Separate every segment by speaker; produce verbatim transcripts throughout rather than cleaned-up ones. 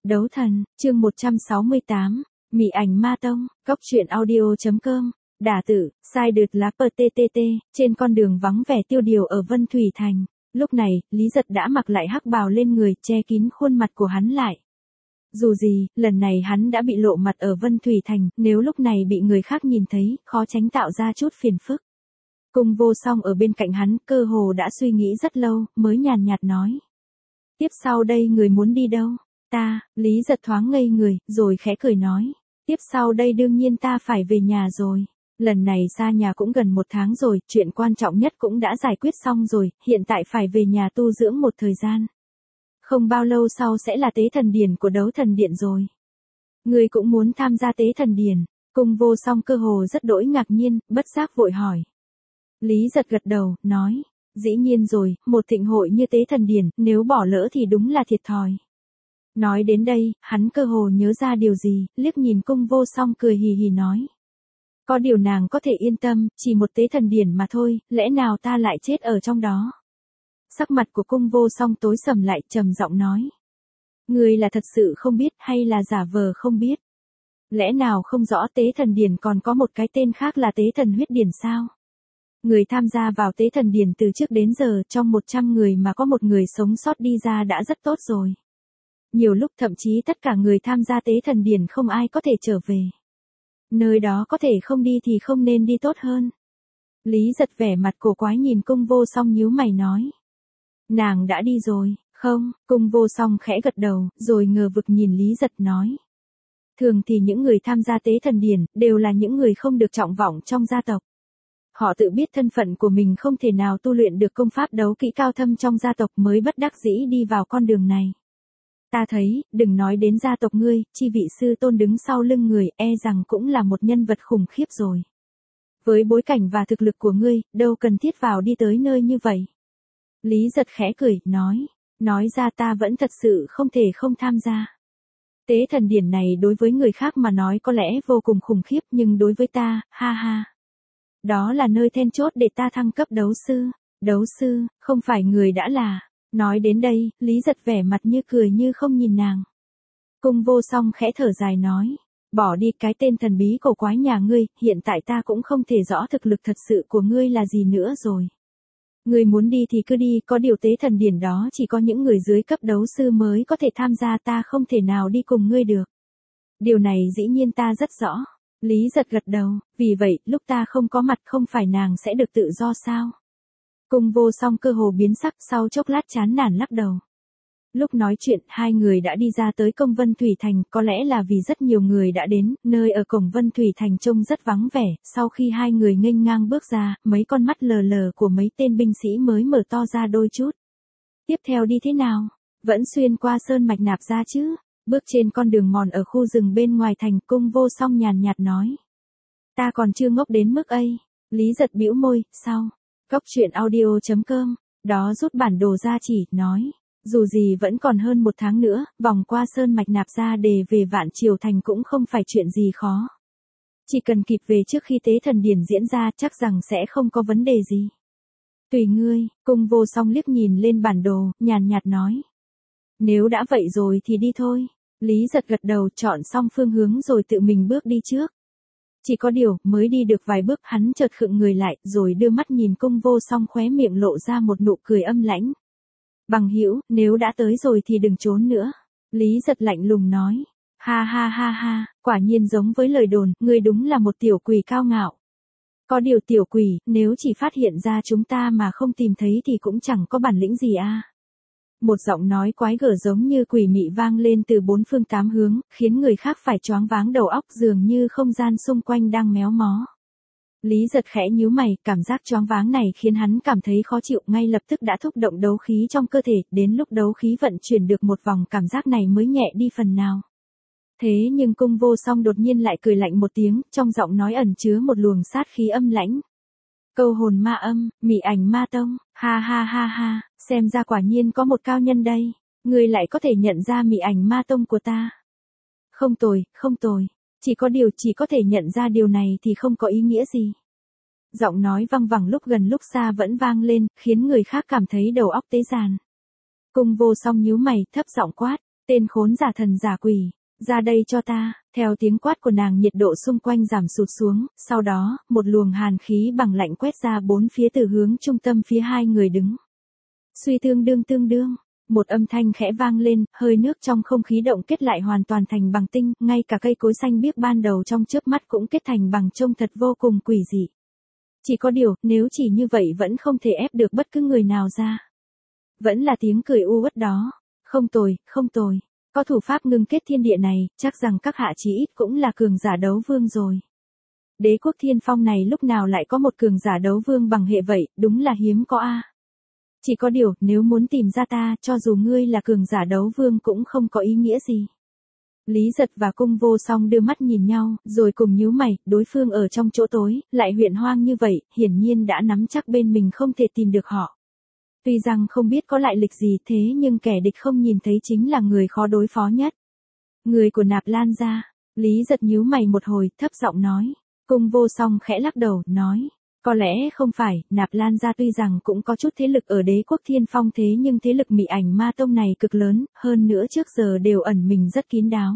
Speaker 1: Đấu thần, chương một trăm sáu mươi tám, Mị ảnh ma tông, Cóc truyện audio.com, đả tử, sai đượt lá pờ tê tê tê, trên con đường vắng vẻ tiêu điều ở Vân Thủy Thành. Lúc này, Lý Giật đã mặc lại hắc bào lên người, che kín khuôn mặt của hắn lại. Dù gì, lần này hắn đã bị lộ mặt ở Vân Thủy Thành, nếu lúc này bị người khác nhìn thấy, khó tránh tạo ra chút phiền phức. Cung Vô Song ở bên cạnh hắn, cơ hồ đã suy nghĩ rất lâu, mới nhàn nhạt nói. Tiếp sau đây người muốn đi đâu? Ta, Lý Giật thoáng ngây người, rồi khẽ cười nói. Tiếp sau đây đương nhiên ta phải về nhà rồi. Lần này xa nhà cũng gần một tháng rồi, chuyện quan trọng nhất cũng đã giải quyết xong rồi, hiện tại phải về nhà tu dưỡng một thời gian. Không bao lâu sau sẽ là tế thần điển của đấu thần điện rồi. Người cũng muốn tham gia tế thần điển. Cung Vô Song cơ hồ rất đỗi ngạc nhiên, bất giác vội hỏi. Lý Giật gật đầu, nói. Dĩ nhiên rồi, một thịnh hội như tế thần điển, nếu bỏ lỡ thì đúng là thiệt thòi. Nói đến đây, hắn cơ hồ nhớ ra điều gì, liếc nhìn Cung Vô Song cười hì hì nói. Có điều nàng có thể yên tâm, chỉ một tế thần điển mà thôi, lẽ nào ta lại chết ở trong đó. Sắc mặt của Cung Vô Song tối sầm lại, trầm giọng nói. Người là thật sự không biết hay là giả vờ không biết. Lẽ nào không rõ tế thần điển còn có một cái tên khác là tế thần huyết điển sao? Người tham gia vào tế thần điển từ trước đến giờ, trong một trăm người mà có một người sống sót đi ra đã rất tốt rồi. Nhiều lúc thậm chí tất cả người tham gia tế thần điển không ai có thể trở về. Nơi đó có thể không đi thì không nên đi tốt hơn. Lý Giật vẻ mặt cổ quái nhìn Cung Vô Song nhíu mày nói. Nàng đã đi rồi, không? Cung Vô Song khẽ gật đầu, rồi ngờ vực nhìn Lý Giật nói. Thường thì những người tham gia tế thần điển, đều là những người không được trọng vọng trong gia tộc. Họ tự biết thân phận của mình không thể nào tu luyện được công pháp đấu kỹ cao thâm trong gia tộc mới bất đắc dĩ đi vào con đường này. Ta thấy, đừng nói đến gia tộc ngươi, chi vị sư tôn đứng sau lưng người, e rằng cũng là một nhân vật khủng khiếp rồi. Với bối cảnh và thực lực của ngươi, đâu cần thiết vào đi tới nơi như vậy. Lý Giật khẽ cười, nói, nói ra ta vẫn thật sự không thể không tham gia. Tế thần điển này đối với người khác mà nói có lẽ vô cùng khủng khiếp nhưng đối với ta, ha ha. Đó là nơi then chốt để ta thăng cấp đấu sư. Đấu sư, không phải người đã là. Nói đến đây, Lý Giật vẻ mặt như cười như không nhìn nàng. Cung Vô Song khẽ thở dài nói. Bỏ đi cái tên thần bí cổ quái nhà ngươi, hiện tại ta cũng không thể rõ thực lực thật sự của ngươi là gì nữa rồi. Ngươi muốn đi thì cứ đi, có điều tế thần điển đó chỉ có những người dưới cấp đấu sư mới có thể tham gia, ta không thể nào đi cùng ngươi được. Điều này dĩ nhiên ta rất rõ. Lý Giật gật đầu, vì vậy, lúc ta không có mặt không phải nàng sẽ được tự do sao? Cung Vô Song cơ hồ biến sắc, sau chốc lát chán nản lắc đầu. Lúc nói chuyện, hai người đã đi ra tới công Vân Thủy Thành, có lẽ là vì rất nhiều người đã đến, nơi ở cổng Vân Thủy Thành trông rất vắng vẻ, sau khi hai người nghênh ngang bước ra, mấy con mắt lờ lờ của mấy tên binh sĩ mới mở to ra đôi chút. Tiếp theo đi thế nào? Vẫn xuyên qua sơn mạch nạp ra chứ? Bước trên con đường mòn ở khu rừng bên ngoài thành, Cung Vô Song nhàn nhạt nói. Ta còn chưa ngốc đến mức ấy. Lý Giật bĩu môi, sao? Cóc truyện audio.com, đó rút bản đồ ra chỉ, nói. Dù gì vẫn còn hơn một tháng nữa, vòng qua sơn mạch nạp ra để về Vạn Triều Thành cũng không phải chuyện gì khó. Chỉ cần kịp về trước khi tế thần điển diễn ra chắc rằng sẽ không có vấn đề gì. Tùy ngươi, Cung Vô Song liếc nhìn lên bản đồ, nhàn nhạt nói. Nếu đã vậy rồi thì đi thôi. Lý Giật gật đầu, chọn xong phương hướng rồi tự mình bước đi trước. Chỉ có điều, mới đi được vài bước hắn chợt khựng người lại, rồi đưa mắt nhìn Cung Vô Song, khóe miệng lộ ra một nụ cười âm lãnh. Bằng hữu, nếu đã tới rồi thì đừng trốn nữa. Lý Giật lạnh lùng nói. Ha ha ha ha, quả nhiên giống với lời đồn, ngươi đúng là một tiểu quỷ cao ngạo. Có điều tiểu quỷ, nếu chỉ phát hiện ra chúng ta mà không tìm thấy thì cũng chẳng có bản lĩnh gì a. Một giọng nói quái gở giống như quỷ mị vang lên từ bốn phương tám hướng, khiến người khác phải choáng váng đầu óc, dường như không gian xung quanh đang méo mó. Lý Giật khẽ nhíu mày, cảm giác choáng váng này khiến hắn cảm thấy khó chịu, ngay lập tức đã thúc động đấu khí trong cơ thể, đến lúc đấu khí vận chuyển được một vòng cảm giác này mới nhẹ đi phần nào. Thế nhưng Cung Vô Song đột nhiên lại cười lạnh một tiếng, trong giọng nói ẩn chứa một luồng sát khí âm lãnh. Câu hồn ma âm, Mị ảnh ma tông, ha ha ha ha, xem ra quả nhiên có một cao nhân đây, người lại có thể nhận ra Mị ảnh ma tông của ta. Không tồi, không tồi, chỉ có điều chỉ có thể nhận ra điều này thì không có ý nghĩa gì. Giọng nói văng vẳng lúc gần lúc xa vẫn vang lên, khiến người khác cảm thấy đầu óc tế giàn. Cung Vô Song nhíu mày, thấp giọng quát, Tên khốn giả thần giả quỷ, ra đây cho ta, theo tiếng quát của nàng nhiệt độ xung quanh giảm sụt xuống, sau đó, một luồng hàn khí bằng lạnh quét ra bốn phía từ hướng trung tâm phía hai người đứng. Suy tương đương tương đương, một âm thanh khẽ vang lên, hơi nước trong không khí động kết lại hoàn toàn thành bằng tinh, ngay cả cây cối xanh biếc ban đầu trong chớp mắt cũng kết thành bằng trông thật vô cùng quỷ dị. Chỉ có điều, nếu chỉ như vậy vẫn không thể ép được bất cứ người nào ra. Vẫn là tiếng cười u uất đó. Không tồi, không tồi. Có thủ pháp ngưng kết thiên địa này, chắc rằng các hạ chí ít cũng là cường giả đấu vương rồi. Đế quốc Thiên Phong này lúc nào lại có một cường giả đấu vương bằng hệ vậy, đúng là hiếm có a. Chỉ có điều, nếu muốn tìm ra ta, cho dù ngươi là cường giả đấu vương cũng không có ý nghĩa gì. Lý Giật và Cung Vô Song đưa mắt nhìn nhau, rồi cùng nhíu mày, đối phương ở trong chỗ tối, lại huyện hoang như vậy, hiển nhiên đã nắm chắc bên mình không thể tìm được họ. Tuy rằng không biết có lại lịch gì thế nhưng kẻ địch không nhìn thấy chính là người khó đối phó nhất. Người của Nạp Lan gia. Lý Giật nhíu mày một hồi, thấp giọng nói. Cung Vô Song khẽ lắc đầu, nói. Có lẽ không phải, Nạp Lan gia tuy rằng cũng có chút thế lực ở Đế quốc Thiên Phong thế nhưng thế lực Mị Ảnh Ma Tông này cực lớn, hơn nữa trước giờ đều ẩn mình rất kín đáo.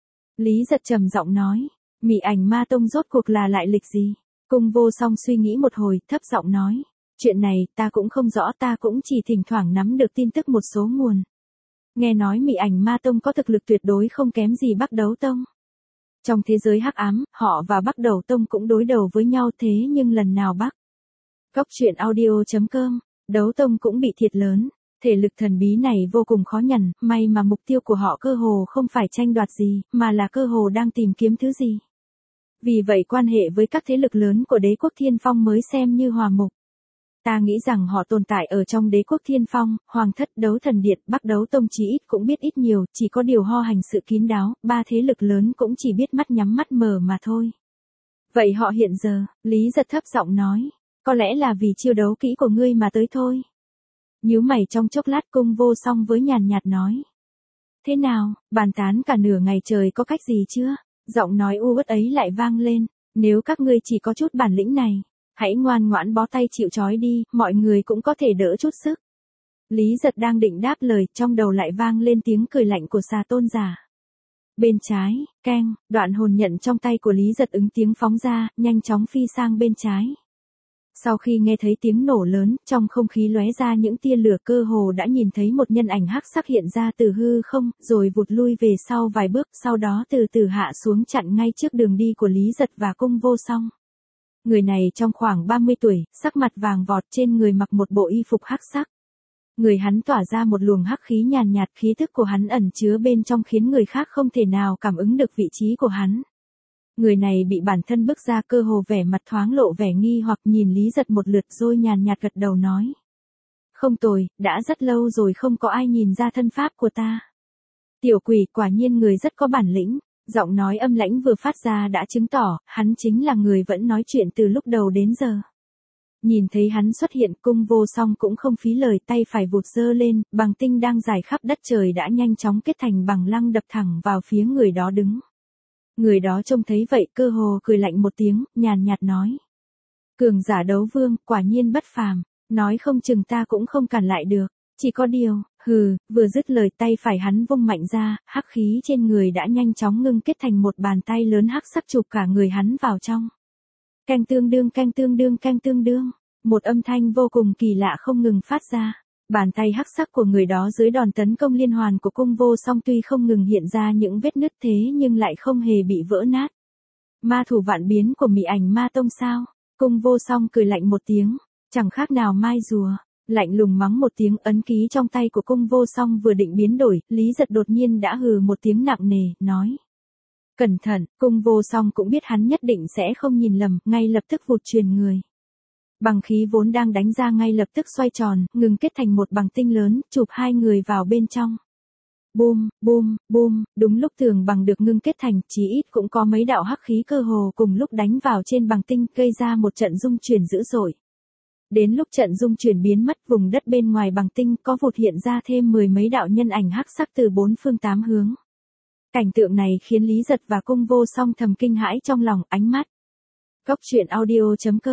Speaker 1: Lý Giật trầm giọng nói. Mị Ảnh Ma Tông rốt cuộc là lại lịch gì? Cung Vô Song suy nghĩ một hồi, thấp giọng nói. Chuyện này, ta cũng không rõ, ta cũng chỉ thỉnh thoảng nắm được tin tức một số nguồn. Nghe nói Mị Ảnh Ma Tông có thực lực tuyệt đối không kém gì Bắc Đấu Tông. Trong thế giới hắc ám, họ và Bắc Đấu Tông cũng đối đầu với nhau thế nhưng lần nào Bắc. Cốc truyện audio chấm com, Đấu Tông cũng bị thiệt lớn. Thể lực thần bí này vô cùng khó nhằn, may mà mục tiêu của họ cơ hồ không phải tranh đoạt gì, mà là cơ hồ đang tìm kiếm thứ gì. Vì vậy quan hệ với các thế lực lớn của Đế quốc Thiên Phong mới xem như hòa mục. Ta nghĩ rằng họ tồn tại ở trong Đế quốc Thiên Phong, Hoàng Thất, Đấu Thần Điện, Bắc Đấu Tông chí ít cũng biết ít nhiều, chỉ có điều ho hành sự kín đáo, ba thế lực lớn cũng chỉ biết mắt nhắm mắt mở mà thôi. Vậy họ hiện giờ, Lý Giật thấp giọng nói, có lẽ là vì chiêu đấu kỹ của ngươi mà tới thôi. Nhíu mày trong chốc lát Cung Vô Song với nhàn nhạt nói. Thế nào, bàn tán cả nửa ngày trời có cách gì chưa? Giọng nói u uất ấy lại vang lên, nếu các ngươi chỉ có chút bản lĩnh này. Hãy ngoan ngoãn bó tay chịu trói đi, mọi người cũng có thể đỡ chút sức. Lý Giật đang định đáp lời, trong đầu lại vang lên tiếng cười lạnh của Xà Tôn giả. Bên trái, keng, đoạn hồn nhận trong tay của Lý Giật ứng tiếng phóng ra, nhanh chóng phi sang bên trái. Sau khi nghe thấy tiếng nổ lớn, trong không khí lóe ra những tia lửa cơ hồ đã nhìn thấy một nhân ảnh hắc sắc hiện ra từ hư không, rồi vụt lui về sau vài bước, sau đó từ từ hạ xuống chặn ngay trước đường đi của Lý Giật và Cung Vô Song. Người này trong khoảng ba mươi tuổi, sắc mặt vàng vọt, trên người mặc một bộ y phục hắc sắc. Người hắn tỏa ra một luồng hắc khí nhàn nhạt, khí tức của hắn ẩn chứa bên trong khiến người khác không thể nào cảm ứng được vị trí của hắn. Người này bị bản thân bước ra cơ hồ vẻ mặt thoáng lộ vẻ nghi hoặc nhìn Lý Giật một lượt rồi nhàn nhạt gật đầu nói. Không tồi, đã rất lâu rồi không có ai nhìn ra thân pháp của ta. Tiểu quỷ quả nhiên người rất có bản lĩnh. Giọng nói âm lãnh vừa phát ra đã chứng tỏ, hắn chính là người vẫn nói chuyện từ lúc đầu đến giờ. Nhìn thấy hắn xuất hiện Cung Vô Song cũng không phí lời tay phải vụt giơ lên, bằng tinh đang dài khắp đất trời đã nhanh chóng kết thành bằng lăng đập thẳng vào phía người đó đứng. Người đó trông thấy vậy cơ hồ cười lạnh một tiếng, nhàn nhạt nói. Cường giả đấu vương, quả nhiên bất phàm, nói không chừng ta cũng không cản lại được. Chỉ có điều, hừ, vừa dứt lời tay phải hắn vung mạnh ra, hắc khí trên người đã nhanh chóng ngưng kết thành một bàn tay lớn hắc sắc chụp cả người hắn vào trong. Canh tương đương canh tương đương canh tương đương, một âm thanh vô cùng kỳ lạ không ngừng phát ra. Bàn tay hắc sắc của người đó dưới đòn tấn công liên hoàn của Cung Vô Song tuy không ngừng hiện ra những vết nứt thế nhưng lại không hề bị vỡ nát. Ma thủ vạn biến của Mị Ảnh Ma Tông sao? Cung Vô Song cười lạnh một tiếng, chẳng khác nào mai rùa. Lạnh lùng mắng một tiếng, ấn ký trong tay của Cung Vô Song vừa định biến đổi, Lý Giật đột nhiên đã hừ một tiếng nặng nề, nói. Cẩn thận, Cung Vô Song cũng biết hắn nhất định sẽ không nhìn lầm, ngay lập tức vụt truyền người. Bằng khí vốn đang đánh ra ngay lập tức xoay tròn, ngừng kết thành một bằng tinh lớn, chụp hai người vào bên trong. Bum, bum, bum, đúng lúc tường bằng được ngưng kết thành, chí ít cũng có mấy đạo hắc khí cơ hồ cùng lúc đánh vào trên bằng tinh, gây ra một trận rung chuyển dữ dội. Đến lúc trận dung chuyển biến mất, vùng đất bên ngoài bằng tinh có vụt hiện ra thêm mười mấy đạo nhân ảnh hắc sắc từ bốn phương tám hướng. Cảnh tượng này khiến Lý Giật và Cung Vô Song thầm kinh hãi trong lòng, ánh mắt. Cốc truyện audio chấm com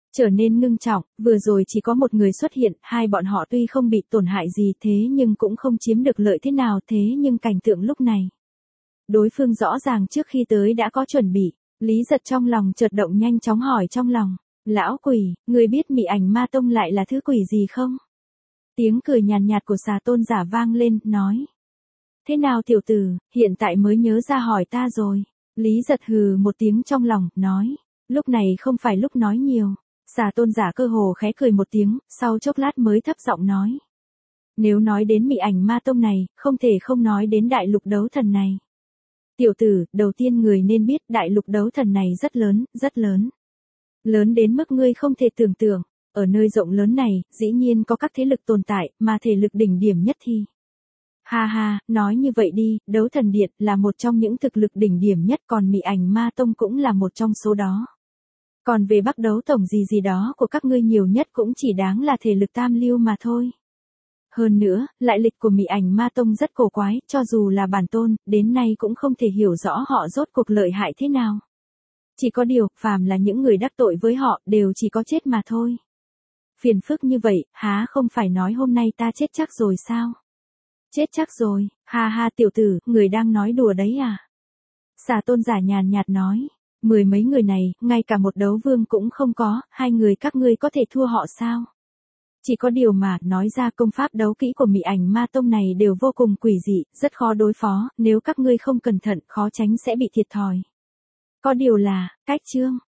Speaker 1: trở nên ngưng trọng, vừa rồi chỉ có một người xuất hiện, hai bọn họ tuy không bị tổn hại gì thế nhưng cũng không chiếm được lợi thế nào thế nhưng cảnh tượng lúc này. Đối phương rõ ràng trước khi tới đã có chuẩn bị, Lý Giật trong lòng chợt động nhanh chóng hỏi trong lòng, lão quỷ, người biết Mị Ảnh Ma Tông lại là thứ quỷ gì không? Tiếng cười nhàn nhạt, nhạt của xà tôn giả vang lên, nói. Thế nào tiểu tử, hiện tại mới nhớ ra hỏi ta rồi. Lý Giật hừ một tiếng trong lòng, nói. Lúc này không phải lúc nói nhiều. Xà tôn giả cơ hồ khẽ cười một tiếng, sau chốc lát mới thấp giọng nói. Nếu nói đến Mị Ảnh Ma Tông này, không thể không nói đến đại lục đấu thần này. Tiểu tử, đầu tiên người nên biết đại lục đấu thần này rất lớn, rất lớn. Lớn đến mức ngươi không thể tưởng tượng. Ở nơi rộng lớn này, dĩ nhiên có các thế lực tồn tại, mà thể lực đỉnh điểm nhất thì. Ha ha, nói như vậy đi, đấu thần điện là một trong những thực lực đỉnh điểm nhất, còn Mị Ảnh Ma Tông cũng là một trong số đó. Còn về Bắc đấu tổng gì gì đó của các ngươi nhiều nhất cũng chỉ đáng là thể lực tam lưu mà thôi. Hơn nữa, lại lịch của Mị Ảnh Ma Tông rất cổ quái, cho dù là bản tôn, đến nay cũng không thể hiểu rõ họ rốt cuộc lợi hại thế nào. Chỉ có điều, phàm là những người đắc tội với họ, đều chỉ có chết mà thôi. Phiền phức như vậy, há không phải nói hôm nay ta chết chắc rồi sao? Chết chắc rồi, ha ha tiểu tử, người đang nói đùa đấy à? Xà tôn giả nhàn nhạt nói, mười mấy người này, ngay cả một đấu vương cũng không có, hai người các ngươi có thể thua họ sao? Chỉ có điều mà, nói ra công pháp đấu kỹ của Mị Ảnh Ma Tông này đều vô cùng quỷ dị, rất khó đối phó, nếu các ngươi không cẩn thận, khó tránh sẽ bị thiệt thòi. Có điều là, cách chương.